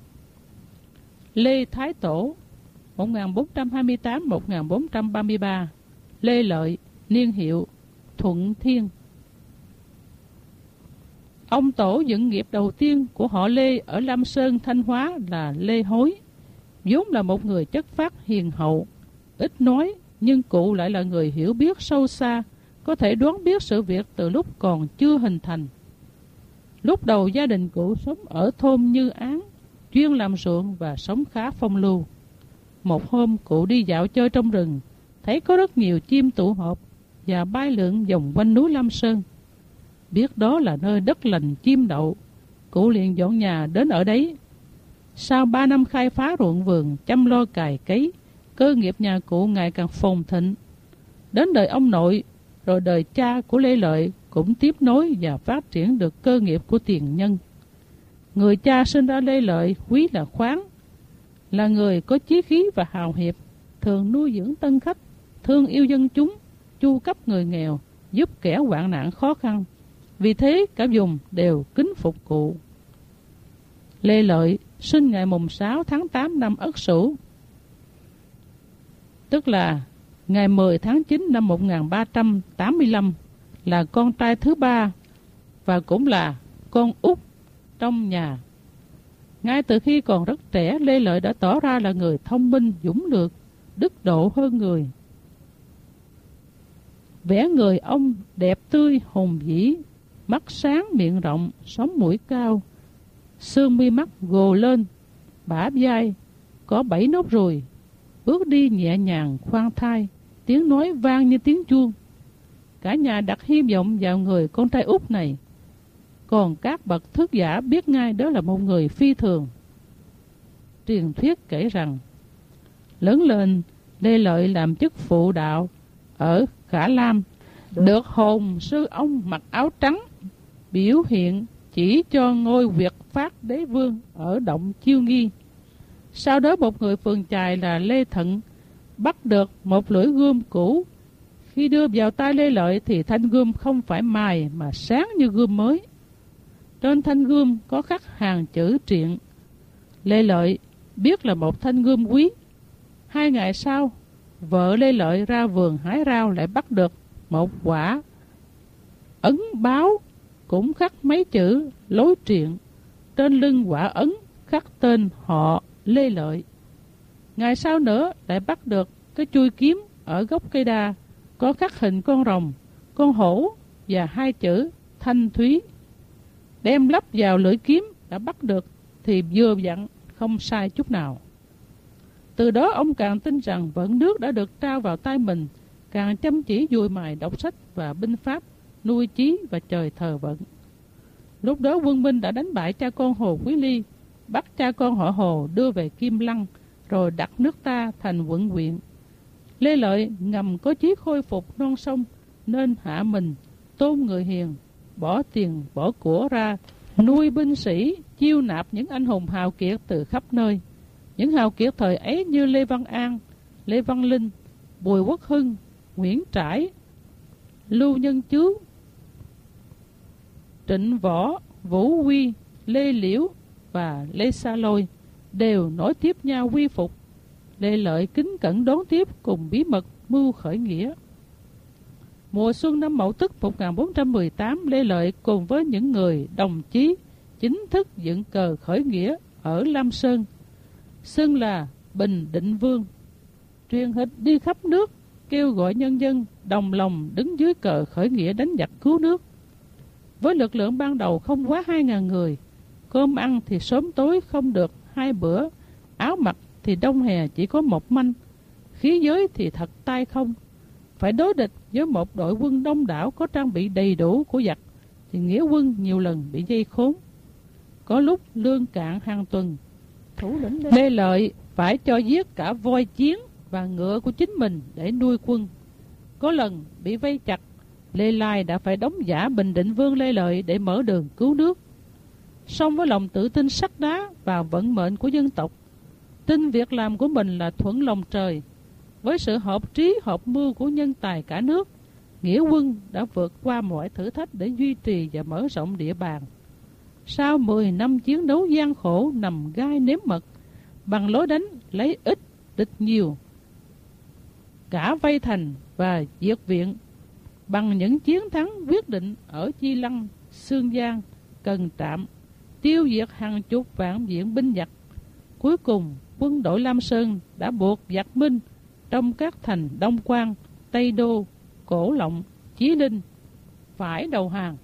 Speaker 1: Lê Thái Tổ 1428-1433, Lê Lợi, niên hiệu Thuận Thiên. Ông tổ dựng nghiệp đầu tiên của họ Lê ở Lam Sơn, Thanh Hóa là Lê Hối, vốn là một người chất phác hiền hậu, ít nói, nhưng cụ lại là người hiểu biết sâu xa, có thể đoán biết sự việc từ lúc còn chưa hình thành. Lúc đầu gia đình cụ sống ở thôn Như Án, chuyên làm ruộng và sống khá phong lưu. Một hôm cụ đi dạo chơi trong rừng, thấy có rất nhiều chim tụ họp và bay lượn vòng quanh núi Lam Sơn. Biết đó là nơi đất lành chim đậu, cụ liền dọn nhà đến ở đấy. Sau 3 năm khai phá ruộng vườn, chăm lo cày cấy, cơ nghiệp nhà cụ ngày càng phồn thịnh. Đến đời ông nội, rồi đời cha của Lê Lợi cũng tiếp nối và phát triển được cơ nghiệp của tiền nhân. Người cha sinh ra Lê Lợi quý là khoáng, là người có chí khí và hào hiệp, thường nuôi dưỡng tân khách, thương yêu dân chúng, chu cấp người nghèo, giúp kẻ hoạn nạn khó khăn. Vì thế cả vùng đều kính phục cụ. Lê Lợi sinh ngày mùng 6 tháng 8 năm Ất Sửu, tức là ngày 10 tháng 9 năm 1385, là con trai thứ 3 và cũng là con út trong nhà. Ngay từ khi còn rất trẻ, Lê Lợi đã tỏ ra là người thông minh, dũng lược, đức độ hơn người. Vẻ người ông đẹp tươi, hùng vĩ, mắt sáng, miệng rộng, sống mũi cao, xương mi mắt gồ lên, bả vai có 7 nốt ruồi, bước đi nhẹ nhàng khoan thai, tiếng nói vang như tiếng chuông. Cả nhà đặt hy vọng vào người con trai út này. Còn các bậc thức giả biết ngay đó là một người phi thường. Truyền thuyết kể rằng lớn lên, Lê Lợi làm chức phụ đạo ở Khả Lam, được hồn sư ông mặc áo trắng biểu hiện chỉ cho ngôi Việt Phát đế vương ở động Chiêu Nghi. Sau đó một người phường chài là Lê Thận bắt được một lưỡi gươm cũ. Khi đưa vào tay Lê Lợi thì thanh gươm không phải mài mà sáng như gươm mới. Trên thanh gươm có khắc hàng chữ triện. Lê Lợi biết là một thanh gươm quý. 2 ngày sau, vợ Lê Lợi ra vườn hái rau lại bắt được một quả ấn báo cũng khắc mấy chữ lối triện. Trên lưng quả ấn khắc tên họ Lê Lợi. Ngày sau nữa lại bắt được cái chuôi kiếm ở gốc cây đa, có khắc hình con rồng, con hổ và 2 chữ Thanh Thúy. Đem lắp vào lưỡi kiếm đã bắt được thì vừa vặn, không sai chút nào. Từ đó ông càng tin rằng vận nước đã được trao vào tay mình, càng chăm chỉ dùi mài đọc sách và binh pháp, nuôi chí và trời thờ vận. Lúc đó quân Minh đã đánh bại cha con Hồ Quý Ly, bắt cha con họ Hồ đưa về Kim Lăng, rồi đặt nước ta thành quận huyện. Lê Lợi ngầm có chí khôi phục non sông, nên hạ mình, tôn người hiền, bỏ tiền bỏ của ra, nuôi binh sĩ, chiêu nạp những anh hùng hào kiệt từ khắp nơi. Những hào kiệt thời ấy như Lê Văn An, Lê Văn Linh, Bùi Quốc Hưng, Nguyễn Trãi, Lưu Nhân Chướng, Trịnh Võ, Vũ Huy, Lê Liễu và Lê Sa Lôi đều nối tiếp nhau quy phục. Lê Lợi kính cẩn đón tiếp cùng bí mật mưu khởi nghĩa. Mùa xuân năm Mậu Tuất 1418, Lê Lợi cùng với những người đồng chí chính thức dựng cờ khởi nghĩa ở Lam Sơn, xưng là Bình Định Vương. Truyền hịch đi khắp nước, kêu gọi nhân dân đồng lòng đứng dưới cờ khởi nghĩa đánh giặc cứu nước. Với lực lượng ban đầu không quá 2.000 người, cơm ăn thì sớm tối không được 2 bữa, áo mặc thì đông hè chỉ có 1 manh. khí giới thì thật tay không. Phải đối địch với một đội quân đông đảo có trang bị đầy đủ của giặc, thì nghĩa quân nhiều lần bị dây khốn. Có lúc lương cạn hàng tuần, thủ lĩnh Lê Lợi phải cho giết cả voi chiến và ngựa của chính mình để nuôi quân. Có lần bị vây chặt, Lê Lai đã phải đóng giả Bình Định Vương Lê Lợi để mở đường cứu nước. Song với lòng tự tin sắt đá vào vận mệnh của dân tộc, tin việc làm của mình là thuận lòng trời, với sự hợp trí hợp mưu của nhân tài cả nước, nghĩa quân đã vượt qua mọi thử thách để duy trì và mở rộng địa bàn. Sau 10 năm chiến đấu gian khổ nằm gai nếm mật, bằng lối đánh lấy ít địch nhiều, cả vây thành và diệt viện, bằng những chiến thắng quyết định ở Chi Lăng, Sương Giang, Cần Trạm, tiêu diệt hàng chục vạn viện binh giặc. Cuối cùng, quân đội Lam Sơn đã buộc giặc Minh trong các thành Đông Quan, Tây Đô, Cổ Lộng, Chí Linh phải đầu hàng.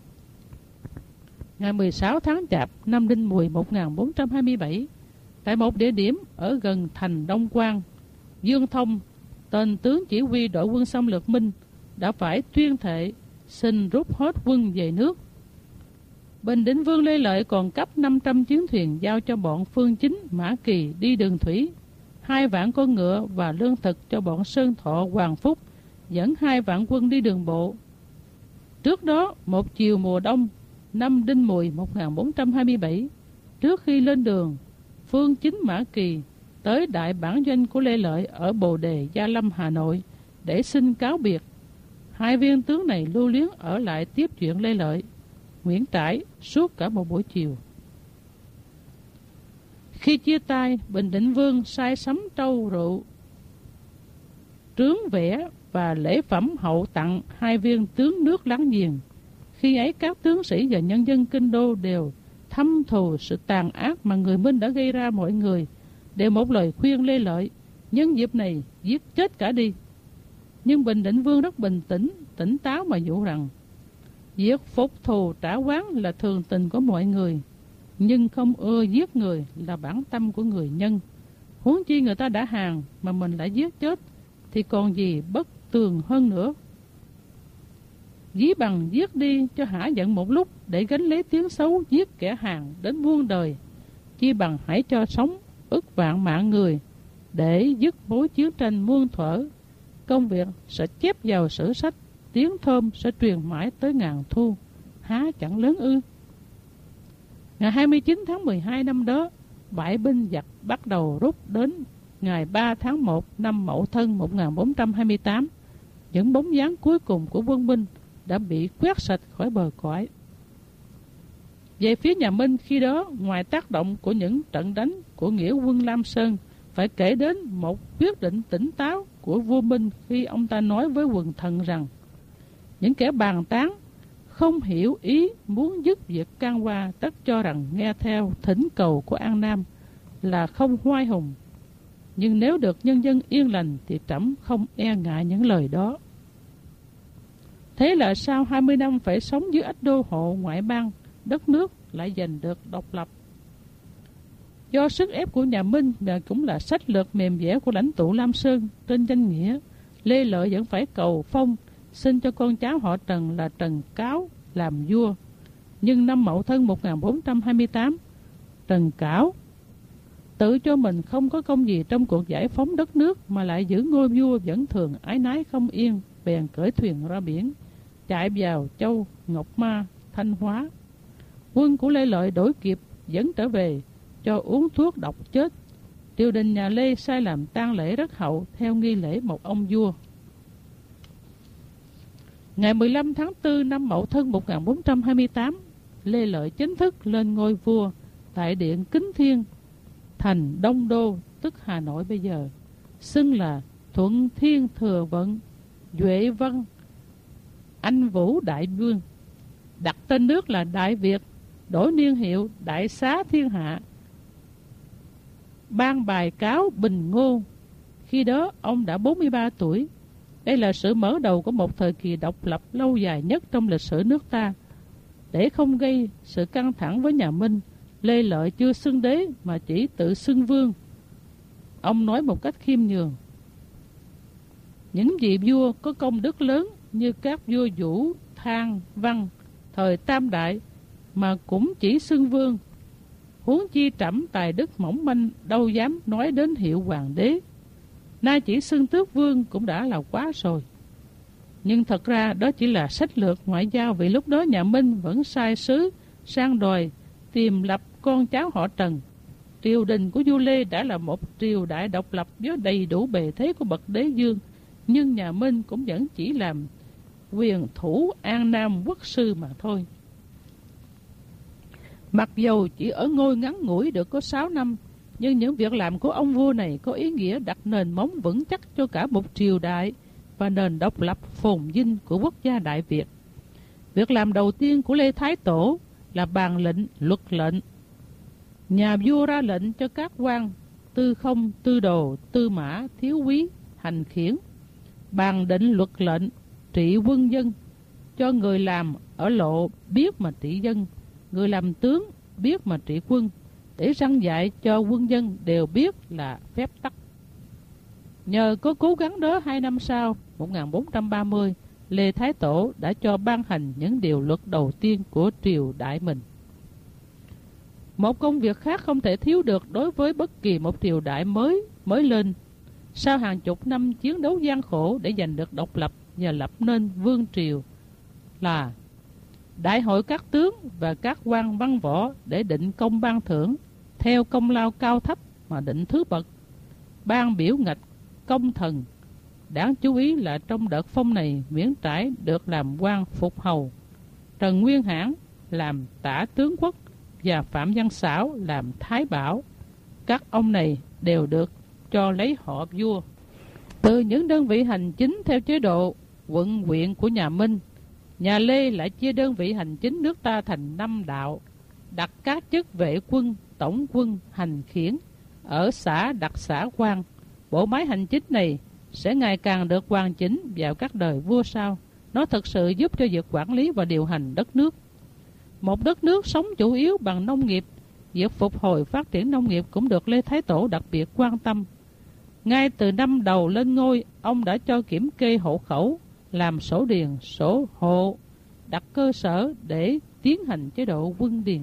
Speaker 1: Ngày 16 tháng Chạp năm Đinh Mùi 1427, tại một địa điểm ở gần thành Đông Quan, Dương Thông, tên tướng chỉ huy đội quân xâm lược Minh, đã phải tuyên thệ xin rút hết quân về nước. Bình Định Vương Lê Lợi còn cấp 500 chiến thuyền giao cho bọn Phương Chính, Mã Kỳ đi đường thủy, 2 vạn con ngựa và lương thực cho bọn Sơn Thọ, Hoàng Phúc, dẫn 2 vạn quân đi đường bộ. Trước đó, một chiều mùa đông, năm Đinh Mùi 1427, trước khi lên đường, Phương Chính, Mã Kỳ tới đại bản doanh của Lê Lợi ở Bồ Đề, Gia Lâm, Hà Nội để xin cáo biệt. 2 viên tướng này lưu luyến ở lại tiếp chuyện Lê Lợi, Nguyễn Trãi suốt cả một buổi chiều. Khi chia tay, Bình Định Vương sai sắm trâu rượu, trướng vẽ và lễ phẩm hậu tặng 2 viên tướng nước láng giềng. Khi ấy các tướng sĩ và nhân dân kinh đô đều thâm thù sự tàn ác mà người Minh đã gây ra mọi người, đều một lời khuyên Lê Lợi nhân dịp này giết chết cả đi. Nhưng Bình Định Vương rất bình tĩnh, tỉnh táo mà dụ rằng việc phục thù trả oán là thường tình của mọi người, nhưng không ưa giết người là bản tâm của người nhân. Huống chi người ta đã hàng mà mình lại giết chết thì còn gì bất tường hơn nữa. Dĩ bằng giết đi cho hả giận một lúc để gánh lấy tiếng xấu giết kẻ hàng đến muôn đời, chi bằng hãy cho sống ức vạn mạng người để dứt mối chiến tranh muôn thuở. Công việc sẽ chép vào sử sách, tiếng thơm sẽ truyền mãi tới ngàn thu, há chẳng lớn ư. Ngày 29 tháng 12 năm đó, bại binh giặc bắt đầu rút. Đến ngày 3 tháng 1 năm Mậu Thân 1428, những bóng dáng cuối cùng của quân Minh đã bị quét sạch khỏi bờ cõi. Về phía nhà Minh khi đó, ngoài tác động của những trận đánh của nghĩa quân Lam Sơn, phải kể đến một quyết định tỉnh táo của vua Minh khi ông ta nói với quần thần rằng những kẻ bàn tán không hiểu ý muốn dứt việc can qua, tất cho rằng nghe theo thỉnh cầu của An Nam là không hoai hùng. Nhưng nếu được nhân dân yên lành thì trẫm không e ngại những lời đó. Thế là sau 20 năm phải sống dưới ách đô hộ ngoại bang, đất nước lại giành được độc lập. Do sức ép của nhà Minh và cũng là sách lược mềm dẻo của lãnh tụ Lam Sơn trên danh nghĩa, Lê Lợi vẫn phải cầu phong xin cho con cháu họ Trần là Trần Cáo làm vua. Nhưng năm Mậu Thân 1428, Trần Cáo tự cho mình không có công gì trong cuộc giải phóng đất nước mà lại giữ ngôi vua vẫn thường ái nái không yên, bèn cởi thuyền ra biển, chạy vào Châu, Ngọc Ma, Thanh Hóa. Quân của Lê Lợi đổi kịp dẫn trở về, cho uống thuốc độc chết. Triều đình nhà Lê sai làm tang lễ rất hậu theo nghi lễ một ông vua. Ngày 15 tháng 4 năm Mậu Thân 1428, Lê Lợi chính thức lên ngôi vua tại điện Kính Thiên, thành Đông Đô, tức Hà Nội bây giờ, xưng là Thuận Thiên Thừa Vận, Duệ Văn, Anh Vũ Đại Vương, đặt tên nước là Đại Việt, đổi niên hiệu Đại Xá Thiên Hạ, ban bài cáo Bình Ngô. Khi đó ông đã 43 tuổi. Đây là sự mở đầu của một thời kỳ độc lập lâu dài nhất trong lịch sử nước ta. Để không gây sự căng thẳng với nhà Minh, Lê Lợi chưa xưng đế mà chỉ tự xưng vương. Ông nói một cách khiêm nhường: Những vị vua có công đức lớn như các vua Vũ, Thang, Văn thời Tam Đại mà cũng chỉ xưng vương, huống chi trẫm tài đức mỏng manh đâu dám nói đến hiệu hoàng đế. Nay chỉ xưng tước vương cũng đã là quá rồi. Nhưng thật ra đó chỉ là sách lược ngoại giao, vì lúc đó nhà Minh vẫn sai sứ sang đòi tìm lập con cháu họ Trần. Triều đình của vua Lê đã là một triều đại độc lập với đầy đủ bề thế của bậc đế vương, nhưng nhà Minh cũng vẫn chỉ làm quyền thủ An Nam quốc sư mà thôi. Mặc dầu chỉ ở ngôi ngắn ngủi được có 6 năm, nhưng những việc làm của ông vua này có ý nghĩa đặt nền móng vững chắc cho cả một triều đại và nền độc lập phồn vinh của quốc gia Đại Việt. Việc làm đầu tiên của Lê Thái Tổ là bàn lệnh luật lệnh. Nhà vua ra lệnh cho các quan tư không, tư đồ, tư mã, thiếu úy, hành khiển bàn định luật lệnh trị quân dân, cho người làm ở lộ biết mà trị dân, người làm tướng biết mà trị quân, để răn dạy cho quân dân đều biết là phép tắc. Nhờ có cố gắng đó, 2 năm sau, 1430, Lê Thái Tổ đã cho ban hành những điều luật đầu tiên của triều đại mình. Một công việc khác không thể thiếu được đối với bất kỳ một triều đại mới lên, sau hàng chục năm chiến đấu gian khổ để giành được độc lập và lập nên vương triều, là đại hội các tướng và các quan văn võ để định công ban thưởng theo công lao cao thấp mà định thứ bậc, ban biểu ngạch công thần. Đáng chú ý là trong đợt phong này, Nguyễn Trãi được làm quan phục hầu, Trần Nguyên Hãn làm tả tướng quốc và Phạm Văn Xảo làm thái bảo. Các ông này đều được cho lấy họ vua. Từ những đơn vị hành chính theo chế độ quận huyện của nhà Minh, nhà Lê lại chia đơn vị hành chính nước ta thành 5 đạo, đặt các chức vệ quân, tổng quân, hành khiển ở xã đặt xã quan. Bộ máy hành chính này sẽ ngày càng được hoàn chỉnh vào các đời vua sau. Nó thực sự giúp cho việc quản lý và điều hành đất nước. Một đất nước sống chủ yếu bằng nông nghiệp, việc phục hồi phát triển nông nghiệp cũng được Lê Thái Tổ đặc biệt quan tâm. Ngay từ năm đầu lên ngôi, ông đã cho kiểm kê hộ khẩu, làm sổ điền, sổ hộ, đặt cơ sở để tiến hành chế độ quân điền.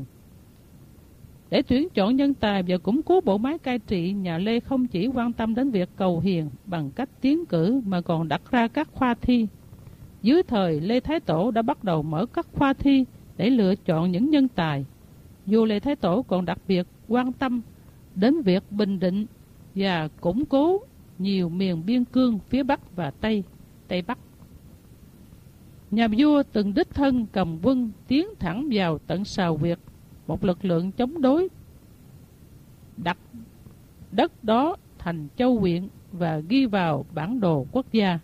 Speaker 1: Để tuyển chọn nhân tài và củng cố bộ máy cai trị, nhà Lê không chỉ quan tâm đến việc cầu hiền bằng cách tiến cử mà còn đặt ra các khoa thi. Dưới thời Lê Thái Tổ đã bắt đầu mở các khoa thi để lựa chọn những nhân tài. Vua Lê Thái Tổ còn đặc biệt quan tâm đến việc bình định và củng cố nhiều miền biên cương phía Bắc và Tây Bắc. Nhà vua từng đích thân cầm quân tiến thẳng vào tận Sào Việt, một lực lượng chống đối, đặt đất đó thành châu huyện và ghi vào bản đồ quốc gia.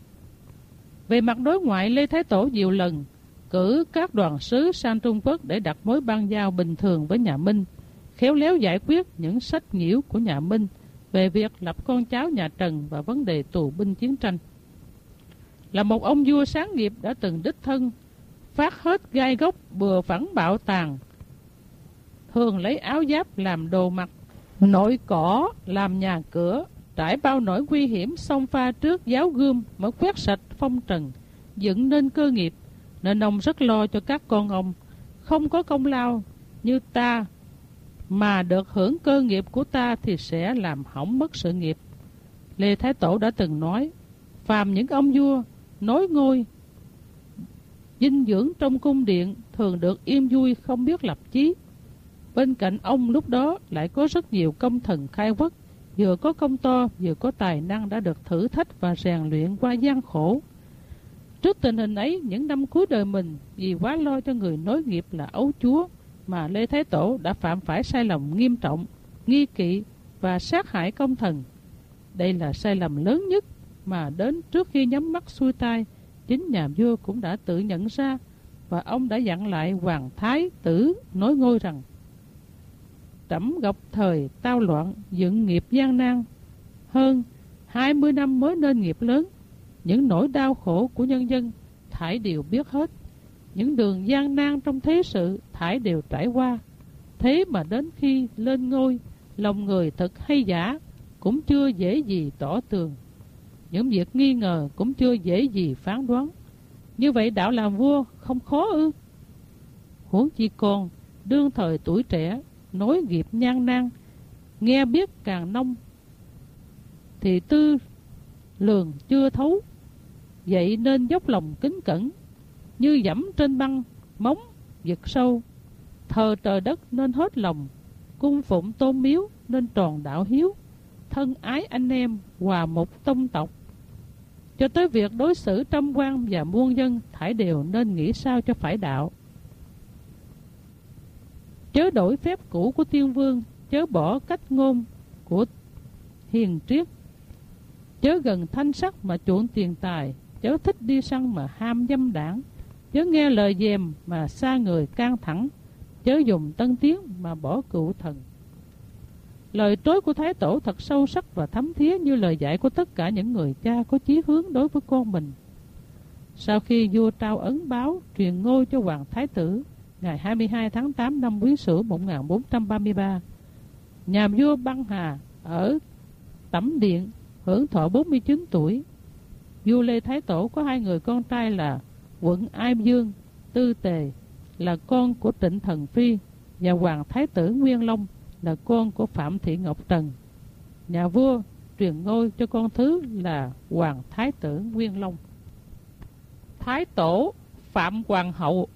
Speaker 1: Về mặt đối ngoại, Lê Thái Tổ nhiều lần cử các đoàn sứ sang Trung Quốc để đặt mối bang giao bình thường với nhà Minh, khéo léo giải quyết những sách nhiễu của nhà Minh về việc lập con cháu nhà Trần và vấn đề tù binh chiến tranh. Là một ông vua sáng nghiệp đã từng đích thân phát hết gai góc bừa phẳng bạo tàn, thường lấy áo giáp làm đồ mặc, nội cỏ làm nhà cửa, trải bao nỗi nguy hiểm xông pha trước giáo gươm mới quét sạch phong trần, dựng nên cơ nghiệp, nên ông rất lo cho các con ông. Không có công lao như ta mà được hưởng cơ nghiệp của ta thì sẽ làm hỏng mất sự nghiệp. Lê Thái Tổ đã từng nói, phàm những ông vua nối ngôi dinh dưỡng trong cung điện thường được yên vui, không biết lập chí. Bên cạnh ông lúc đó lại có rất nhiều công thần khai quốc, vừa có công to vừa có tài năng đã được thử thách và rèn luyện qua gian khổ. Trước tình hình ấy, những năm cuối đời mình, vì quá lo cho người nối nghiệp là ấu chúa mà Lê Thái Tổ đã phạm phải sai lầm nghiêm trọng, nghi kỵ và sát hại công thần. Đây là sai lầm lớn nhất mà đến trước khi nhắm mắt xuôi tai, chính nhà vua cũng đã tự nhận ra, và ông đã dặn lại Hoàng Thái Tử nối ngôi rằng: trẫm gặp thời tao loạn, dựng nghiệp gian nan, hơn 20 năm mới nên nghiệp lớn. Những nỗi đau khổ của nhân dân thảy đều biết hết, những đường gian nan trong thế sự thảy đều trải qua. Thế mà đến khi lên ngôi, lòng người thật hay giả cũng chưa dễ gì tỏ tường. những việc nghi ngờ cũng chưa dễ gì phán đoán. Như vậy đạo làm vua không khó ư? Huống chi con đương thời tuổi trẻ, nối nghiệp nhan nan, nghe biết càng nông thì tư lường chưa thấu, vậy nên dốc lòng kính cẩn, như dẫm trên băng móng vực sâu. Thờ trời đất nên hết lòng, cung phụng tôn miếu nên tròn đạo hiếu, thân ái anh em hòa một tông tộc. Cho tới việc đối xử trăm quan và muôn dân, thảy đều nên nghĩ sao cho phải đạo. Chớ đổi phép cũ của tiên vương, chớ bỏ cách ngôn của hiền triết, chớ gần thanh sắc mà chuộng tiền tài, chớ thích đi săn mà ham dâm đảng, chớ nghe lời dèm mà xa người can thẳng, chớ dùng tân tiến mà bỏ cựu thần. Lời trối của Thái Tổ thật sâu sắc và thấm thía như lời dạy của tất cả những người cha có chí hướng đối với con mình. Sau khi vua trao ấn báo truyền ngôi cho Hoàng Thái Tử ngày 22 tháng 8 năm Quý Sửu 1433, nhà vua Băng Hà ở Tẩm Điện hưởng thọ 49 tuổi. Vua Lê Thái Tổ có hai người con trai là Quận Ai Dương Tư Tề, là con của Trịnh Thần Phi, và Hoàng Thái Tử Nguyên Long, là con của Phạm Thị Ngọc Trần. Nhà vua truyền ngôi cho con thứ là Hoàng Thái Tử Nguyên Long. Thái Tổ Phạm Hoàng Hậu